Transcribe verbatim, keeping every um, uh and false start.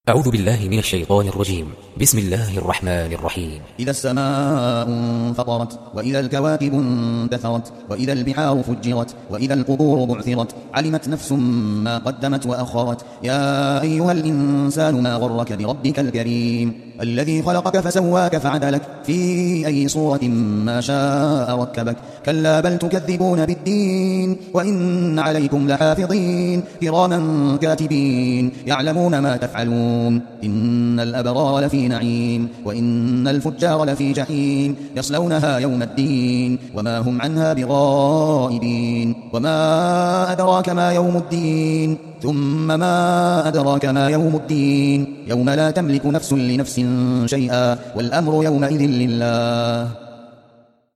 أعوذ بالله من الشيطان الرجيم. بسم الله الرحمن الرحيم. إذا السماء انفطرت وإذا الكواكب انتثرت وإذا البحار فجرت وإذا القبور بعثرت علمت نفس ما قدمت وأخرت. يا أيها الإنسان ما غرك بربك الكريم الذي خلقك فسواك فعدلك في أي صورة ما شاء ركبك. كلا بل تكذبون بالدين وإن عليكم لحافظين كراما كاتبين يعلمون ما تفعلون. إن الأبرار لفي نعيم وإن الفجار لفي جحيم يصلونها يوم الدين وما هم عنها بغائبين. وما أدراك ما يوم الدين ثم ما أدراك ما يوم الدين يوم لا تملك نفس لنفس شيئا والأمر يومئذ لله.